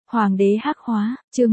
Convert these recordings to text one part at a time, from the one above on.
Hoàng đế hắc hóa, chương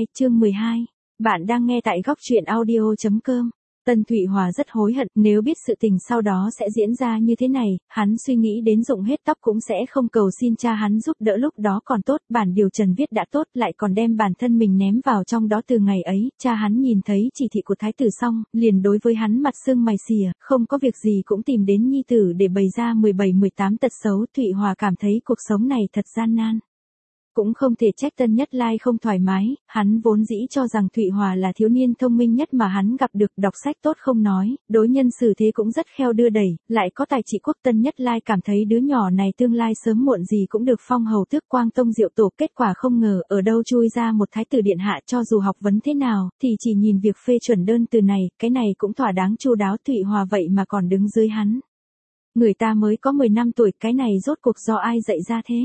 12. Bạn đang nghe tại góc truyện audio.com. Tân Thụy Hòa rất hối hận, nếu biết sự tình sau đó sẽ diễn ra như thế này, hắn suy nghĩ đến dụng hết tóc cũng sẽ không cầu xin cha hắn giúp đỡ, lúc đó còn tốt, bản điều trần viết đã tốt, lại còn đem bản thân mình ném vào trong đó. Từ ngày ấy, cha hắn nhìn thấy chỉ thị của thái tử xong, liền đối với hắn mặt sưng mày xìa, không có việc gì cũng tìm đến nhi tử để bày ra 17-18 tật xấu. Thụy Hòa cảm thấy cuộc sống này thật gian nan. Cũng không thể trách Tân Nhất Lai không thoải mái, hắn vốn dĩ cho rằng Thụy Hòa là thiếu niên thông minh nhất mà hắn gặp được, đọc sách tốt không nói, đối nhân xử thế cũng rất khéo đưa đẩy, lại có tài trị quốc. Tân Nhất Lai cảm thấy đứa nhỏ này tương lai sớm muộn gì cũng được phong hầu tước Quang Tông Diệu Tổ, kết quả không ngờ ở đâu chui ra một thái tử điện hạ, cho dù học vấn thế nào, thì chỉ nhìn việc phê chuẩn đơn từ này, cái này cũng thỏa đáng chu đáo. Thụy Hòa vậy mà còn đứng dưới hắn. Người ta mới có 10 năm tuổi, cái này rốt cuộc do ai dạy ra thế?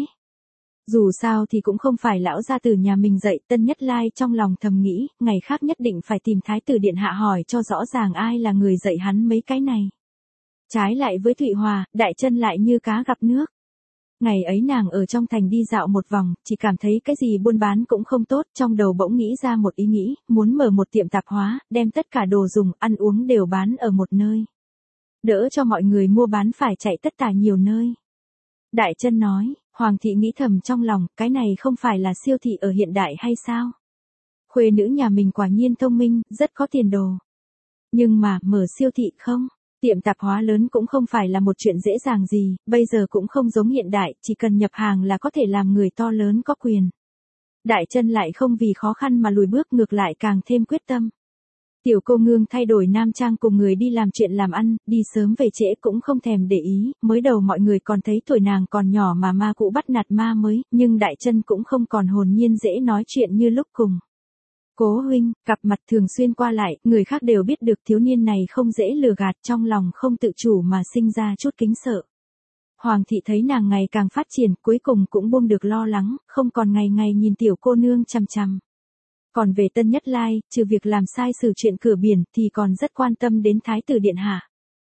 Dù sao thì cũng không phải lão gia tử nhà mình dạy. Tân Nhất Lai trong lòng thầm nghĩ, ngày khác nhất định phải tìm thái tử điện hạ hỏi cho rõ ràng ai là người dạy hắn mấy cái này. Trái lại với Thụy Hòa, Đại Chân lại như cá gặp nước. Ngày ấy nàng ở trong thành đi dạo một vòng, chỉ cảm thấy cái gì buôn bán cũng không tốt, trong đầu bỗng nghĩ ra một ý nghĩ, muốn mở một tiệm tạp hóa, đem tất cả đồ dùng, ăn uống đều bán ở một nơi. Đỡ cho mọi người mua bán phải chạy tất cả nhiều nơi. Đại Chân nói. Hoàng thị nghĩ thầm trong lòng, cái này không phải là siêu thị ở hiện đại hay sao? Khuê nữ nhà mình quả nhiên thông minh, rất có tiền đồ. Nhưng mà, mở siêu thị không? Tiệm tạp hóa lớn cũng không phải là một chuyện dễ dàng gì, bây giờ cũng không giống hiện đại, chỉ cần nhập hàng là có thể làm người to lớn có quyền. Đại Chân lại không vì khó khăn mà lùi bước, ngược lại càng thêm quyết tâm. Tiểu cô nương thay đổi nam trang cùng người đi làm chuyện làm ăn, đi sớm về trễ cũng không thèm để ý, mới đầu mọi người còn thấy tuổi nàng còn nhỏ mà ma cũ bắt nạt ma mới, nhưng Đại Chân cũng không còn hồn nhiên dễ nói chuyện như lúc cùng. Cố huynh, cặp mặt thường xuyên qua lại, người khác đều biết được thiếu niên này không dễ lừa gạt, trong lòng không tự chủ mà sinh ra chút kính sợ. Hoàng thị thấy nàng ngày càng phát triển, cuối cùng cũng buông được lo lắng, không còn ngày ngày nhìn tiểu cô nương chằm chằm. Còn về Tân Nhất Lai, trừ việc làm sai xử chuyện cửa biển thì còn rất quan tâm đến thái tử điện hạ.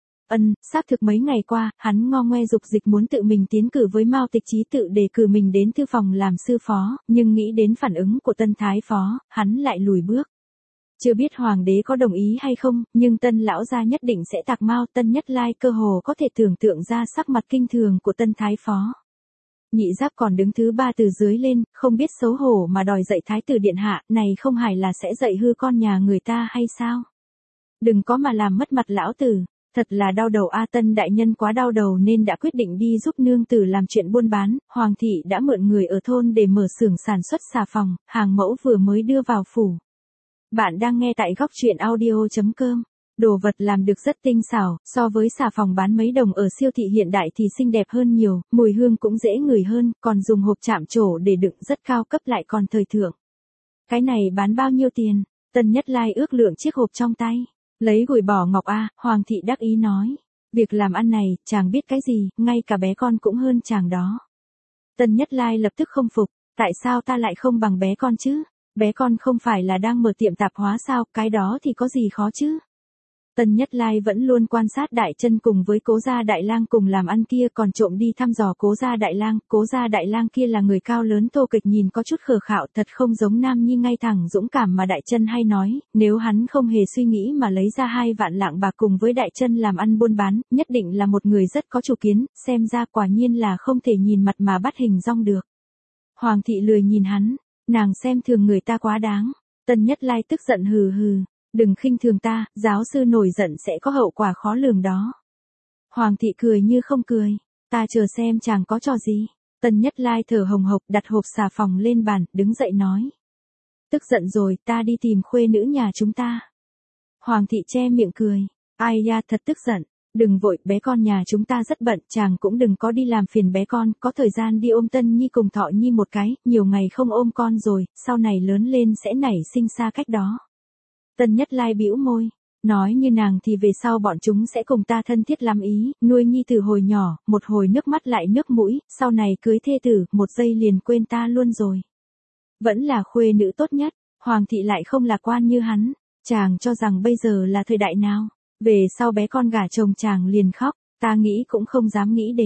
Xác thực mấy ngày qua, hắn ngo ngoe dục dịch muốn tự mình tiến cử với Mao Tịch Chí, tự đề cử mình đến thư phòng làm sư phó, nhưng nghĩ đến phản ứng của Tân thái phó, hắn lại lùi bước. Chưa biết hoàng đế có đồng ý hay không, nhưng Tân lão gia nhất định sẽ tạc Mao. Tân Nhất Lai cơ hồ có thể tưởng tượng ra sắc mặt kinh thường của Tân thái phó. Nhị Giáp còn đứng thứ ba từ dưới lên, không biết xấu hổ mà đòi dạy thái tử điện hạ, này không phải là sẽ dạy hư con nhà người ta hay sao? Đừng có mà làm mất mặt lão tử, thật là đau đầu a. Tân đại nhân quá đau đầu nên đã quyết định đi giúp nương tử làm chuyện buôn bán. Hoàng thị đã mượn người ở thôn để mở xưởng sản xuất xà phòng, hàng mẫu vừa mới đưa vào phủ. Bạn đang nghe tại góc truyện audio.com. Đồ vật làm được rất tinh xảo, so với xà phòng bán mấy đồng ở siêu thị hiện đại thì xinh đẹp hơn nhiều, mùi hương cũng dễ ngửi hơn, còn dùng hộp chạm trổ để đựng rất cao cấp lại còn thời thượng. Cái này bán bao nhiêu tiền? Tân Nhất Lai ước lượng chiếc hộp trong tay. Lấy gùi bỏ ngọc a. Hoàng thị đắc ý nói. Việc làm ăn này, chàng biết cái gì, ngay cả bé con cũng hơn chàng đó. Tân Nhất Lai lập tức không phục, tại sao ta lại không bằng bé con chứ? Bé con không phải là đang mở tiệm tạp hóa sao, cái đó thì có gì khó chứ? Tân Nhất Lai vẫn luôn quan sát Đại Chân cùng với Cố gia Đại Lang cùng làm ăn kia, còn trộm đi thăm dò Cố gia Đại Lang. Cố gia Đại Lang kia là người cao lớn thô kệch, nhìn có chút khờ khạo, thật không giống nam nhi ngay thẳng dũng cảm mà Đại Chân hay nói, nếu hắn không hề suy nghĩ mà lấy ra 2 vạn lạng bạc cùng với Đại Chân làm ăn buôn bán, nhất định là một người rất có chủ kiến, xem ra quả nhiên là không thể nhìn mặt mà bắt hình dong được. Hoàng thị lười nhìn hắn, nàng xem thường người ta quá đáng. Tân Nhất Lai tức giận hừ hừ. Đừng khinh thường ta, giáo sư nổi giận sẽ có hậu quả khó lường đó. Hoàng thị cười như không cười, ta chờ xem chàng có trò gì. Tân Nhất Lai thở hồng hộc đặt hộp xà phòng lên bàn, đứng dậy nói. Tức giận rồi, ta đi tìm khuê nữ nhà chúng ta. Hoàng thị che miệng cười, ai da thật tức giận, đừng vội, bé con nhà chúng ta rất bận, chàng cũng đừng có đi làm phiền bé con, có thời gian đi ôm Tân Nhi cùng Thọ Nhi một cái, nhiều ngày không ôm con rồi, sau này lớn lên sẽ nảy sinh xa cách đó. Tân Nhất Lai bĩu môi, nói như nàng thì về sau bọn chúng sẽ cùng ta thân thiết lắm ý, nuôi nhi từ hồi nhỏ, một hồi nước mắt lại nước mũi, sau này cưới thê tử, một giây liền quên ta luôn rồi. Vẫn là khuê nữ tốt nhất. Hoàng thị lại không lạc quan như hắn, chàng cho rằng bây giờ là thời đại nào, về sau bé con gả chồng chàng liền khóc, ta nghĩ cũng không dám nghĩ đến.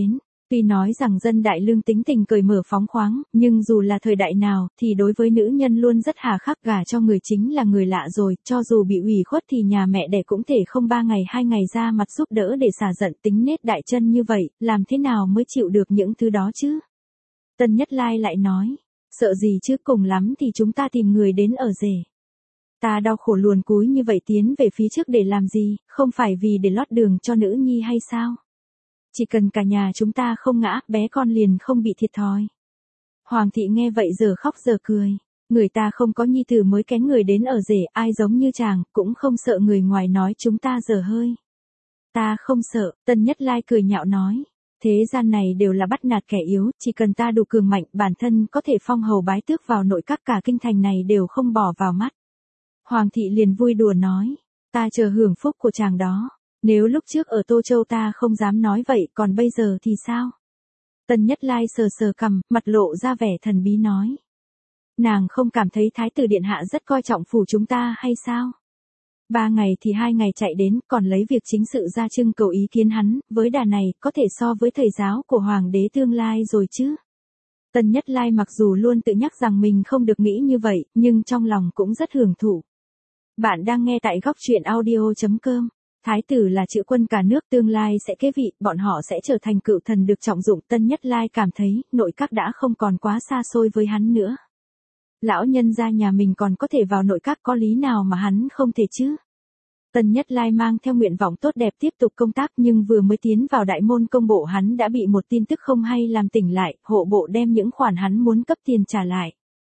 Tuy nói rằng dân đại lương tính tình cởi mở phóng khoáng, nhưng dù là thời đại nào, thì đối với nữ nhân luôn rất hà khắc, gả cho người chính là người lạ rồi, cho dù bị ủy khuất thì nhà mẹ đẻ cũng thể không 3 ngày 2 ngày ra mặt giúp đỡ để xả giận, tính nết đại chân như vậy, làm thế nào mới chịu được những thứ đó chứ? Tân Nhất Lai lại nói, sợ gì chứ, cùng lắm thì chúng ta tìm người đến ở rể. Ta đau khổ luồn cúi như vậy tiến về phía trước để làm gì, không phải vì để lót đường cho nữ nhi hay sao? Chỉ cần cả nhà chúng ta không ngã, bé con liền không bị thiệt thòi. Hoàng thị nghe vậy giờ khóc giờ cười. Người ta không có nhi tử mới kén người đến ở rể, ai giống như chàng, cũng không sợ người ngoài nói chúng ta dở hơi. Ta không sợ, Tân Nhất Lai cười nhạo nói. Thế gian này đều là bắt nạt kẻ yếu, chỉ cần ta đủ cường mạnh, bản thân có thể phong hầu bái tước vào nội các, cả kinh thành này đều không bỏ vào mắt. Hoàng thị liền vui đùa nói, ta chờ hưởng phúc của chàng đó. Nếu lúc trước ở Tô Châu ta không dám nói vậy, còn bây giờ thì sao? Tân Nhất Lai sờ sờ cằm, mặt lộ ra vẻ thần bí nói. Nàng không cảm thấy Thái tử Điện Hạ rất coi trọng phủ chúng ta hay sao? 3 ngày thì 2 ngày chạy đến, còn lấy việc chính sự ra trưng cầu ý kiến hắn, với đà này, có thể so với thầy giáo của Hoàng đế tương lai rồi chứ? Tân Nhất Lai mặc dù luôn tự nhắc rằng mình không được nghĩ như vậy, nhưng trong lòng cũng rất hưởng thụ. Bạn đang nghe tại góc truyện audio.com. Thái tử là chữ quân cả nước, tương lai sẽ kế vị, bọn họ sẽ trở thành cựu thần được trọng dụng. Tân Nhất Lai cảm thấy, nội các đã không còn quá xa xôi với hắn nữa. Lão nhân gia nhà mình còn có thể vào nội các, có lý nào mà hắn không thể chứ? Tân Nhất Lai mang theo nguyện vọng tốt đẹp tiếp tục công tác, nhưng vừa mới tiến vào đại môn công bộ hắn đã bị một tin tức không hay làm tỉnh lại, hộ bộ đem những khoản hắn muốn cấp tiền trả lại.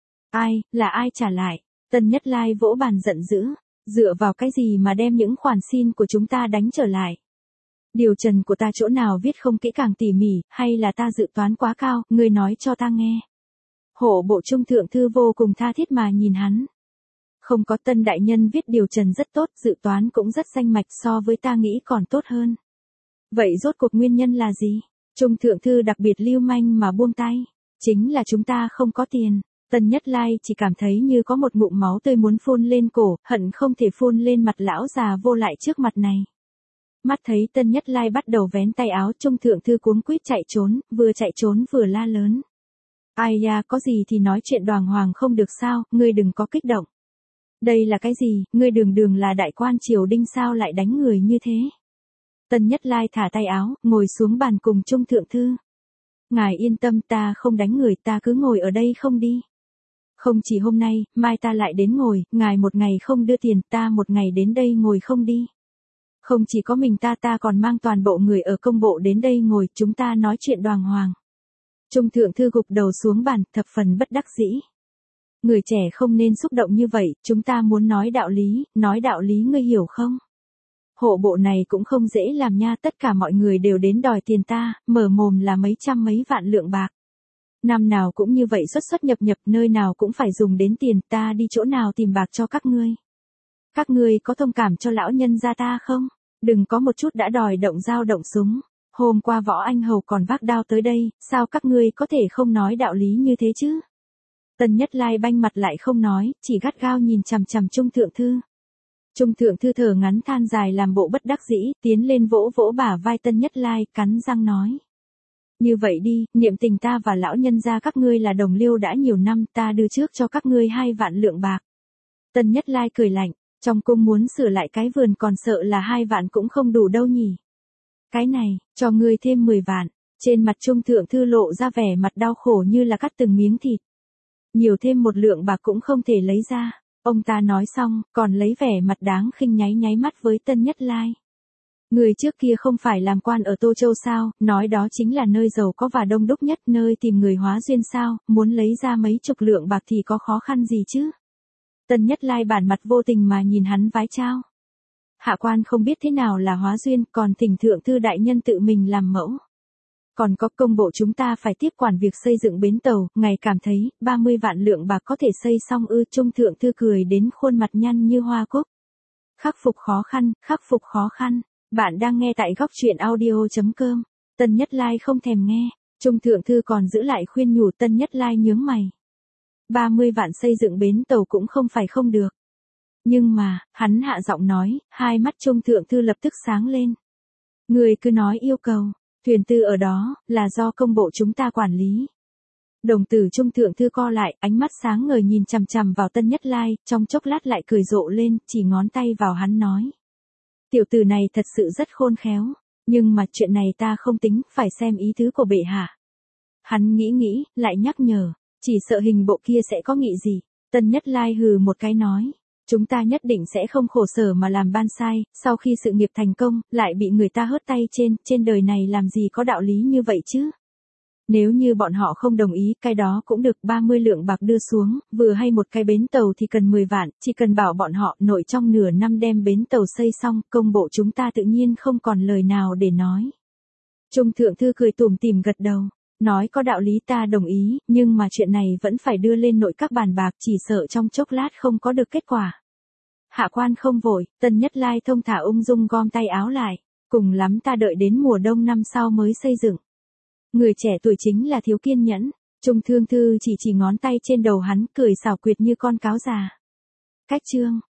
Là ai trả lại? Tân Nhất Lai vỗ bàn giận dữ. Dựa vào cái gì mà đem những khoản xin của chúng ta đánh trở lại? Điều trần của ta chỗ nào viết không kỹ càng tỉ mỉ, hay là ta dự toán quá cao, ngươi nói cho ta nghe. Hộ bộ trung thượng thư vô cùng tha thiết mà nhìn hắn. Không có, Tân đại nhân viết điều trần rất tốt, dự toán cũng rất danh mạch, so với ta nghĩ còn tốt hơn. Vậy rốt cuộc nguyên nhân là gì? Trung thượng thư đặc biệt lưu manh mà buông tay. Chính là chúng ta không có tiền. Tân Nhất Lai chỉ cảm thấy như có một ngụm máu tươi muốn phun lên cổ, hận không thể phun lên mặt lão già vô lại trước mặt này. Mắt thấy Tân Nhất Lai bắt đầu vén tay áo, Trung thượng thư cuống quýt chạy trốn, vừa chạy trốn vừa la lớn. Ai da, có gì thì nói chuyện đàng hoàng không được sao, ngươi đừng có kích động. Đây là cái gì, ngươi đường là đại quan triều đình sao lại đánh người như thế? Tân Nhất Lai thả tay áo, ngồi xuống bàn cùng Trung thượng thư. Ngài yên tâm, ta không đánh người, ta cứ ngồi ở đây không đi. Không chỉ hôm nay, mai ta lại đến ngồi, ngài một ngày không đưa tiền, ta một ngày đến đây ngồi không đi. Không chỉ có mình ta còn mang toàn bộ người ở công bộ đến đây ngồi, chúng ta nói chuyện đàng hoàng. Trung thượng thư gục đầu xuống bàn, thập phần bất đắc dĩ. Người trẻ không nên xúc động như vậy, chúng ta muốn nói đạo lý ngươi hiểu không? Hộ bộ này cũng không dễ làm nha, tất cả mọi người đều đến đòi tiền ta, mở mồm là mấy trăm mấy vạn lượng bạc. Năm nào cũng như vậy xuất nhập, nơi nào cũng phải dùng đến tiền, ta đi chỗ nào tìm bạc cho các ngươi? Các ngươi có thông cảm cho lão nhân gia ta không? Đừng có một chút đã đòi động dao động súng. Hôm qua Võ Anh Hầu còn vác đao tới đây, sao các ngươi có thể không nói đạo lý như thế chứ? Tân Nhất Lai banh mặt lại không nói, chỉ gắt gao nhìn chằm chằm Trung thượng thư. Trung thượng thư thở ngắn than dài làm bộ bất đắc dĩ, tiến lên vỗ vỗ bả vai Tân Nhất Lai, cắn răng nói. Như vậy đi, niệm tình ta và lão nhân gia các ngươi là đồng liêu đã nhiều năm, ta đưa trước cho các ngươi 2 vạn lượng bạc. Tân Nhất Lai cười lạnh, trong cung muốn sửa lại cái vườn còn sợ là 2 vạn cũng không đủ đâu nhỉ. Cái này, cho ngươi thêm 10 vạn, trên mặt Trung thượng thư lộ ra vẻ mặt đau khổ như là cắt từng miếng thịt. Nhiều thêm 1 lượng bạc cũng không thể lấy ra. Ông ta nói xong, còn lấy vẻ mặt đáng khinh nháy mắt với Tân Nhất Lai. Người trước kia không phải làm quan ở Tô Châu sao, nói đó chính là nơi giàu có và đông đúc nhất, nơi tìm người hóa duyên sao, muốn lấy ra mấy chục lượng bạc thì có khó khăn gì chứ. Tân Nhất Lai bản mặt vô tình mà nhìn hắn vái chào. Hạ quan không biết thế nào là hóa duyên, còn thỉnh thượng thư đại nhân tự mình làm mẫu. Còn có công bộ chúng ta phải tiếp quản việc xây dựng bến tàu, ngài cảm thấy 30 vạn lượng bạc có thể xây xong ư? Trung thượng thư cười đến khuôn mặt nhăn như hoa cúc. Khắc phục khó khăn. Bạn đang nghe tại góc truyện audio.com. Tân Nhất Lai không thèm nghe. Trung thượng thư còn giữ lại khuyên nhủ. Tân Nhất Lai nhướng mày. 30 vạn xây dựng bến tàu cũng không phải không được. Nhưng mà, hắn hạ giọng nói, hai mắt Trung thượng thư lập tức sáng lên. Người cứ nói yêu cầu. Thuyền tư ở đó, là do công bộ chúng ta quản lý. Đồng tử Trung thượng thư co lại, ánh mắt sáng ngời nhìn chằm chằm vào Tân Nhất Lai, trong chốc lát lại cười rộ lên, chỉ ngón tay vào hắn nói. Tiểu tử này thật sự rất khôn khéo, nhưng mà chuyện này ta không tính, phải xem ý tứ của bệ hạ. Hắn nghĩ, lại nhắc nhở, chỉ sợ hình bộ kia sẽ có nghị gì. Tân Nhất Lai hừ một cái nói. Chúng ta nhất định sẽ không khổ sở mà làm ban sai, sau khi sự nghiệp thành công, lại bị người ta hớt tay trên đời này làm gì có đạo lý như vậy chứ. Nếu như bọn họ không đồng ý, cái đó cũng được 30 lượng bạc đưa xuống, vừa hay một cái bến tàu thì cần 10 vạn, chỉ cần bảo bọn họ nội trong nửa năm đem bến tàu xây xong, công bộ chúng ta tự nhiên không còn lời nào để nói. Trung thượng thư cười tủm tỉm gật đầu, nói có đạo lý ta đồng ý, nhưng mà chuyện này vẫn phải đưa lên nội các bàn bạc, chỉ sợ trong chốc lát không có được kết quả. Hạ quan không vội, Tân Nhất Lai thông thả ung dung gom tay áo lại, cùng lắm ta đợi đến mùa đông năm sau mới xây dựng. Người trẻ tuổi chính là thiếu kiên nhẫn, Trung thượng thư chỉ ngón tay trên đầu hắn, cười xảo quyệt như con cáo già. Cách chương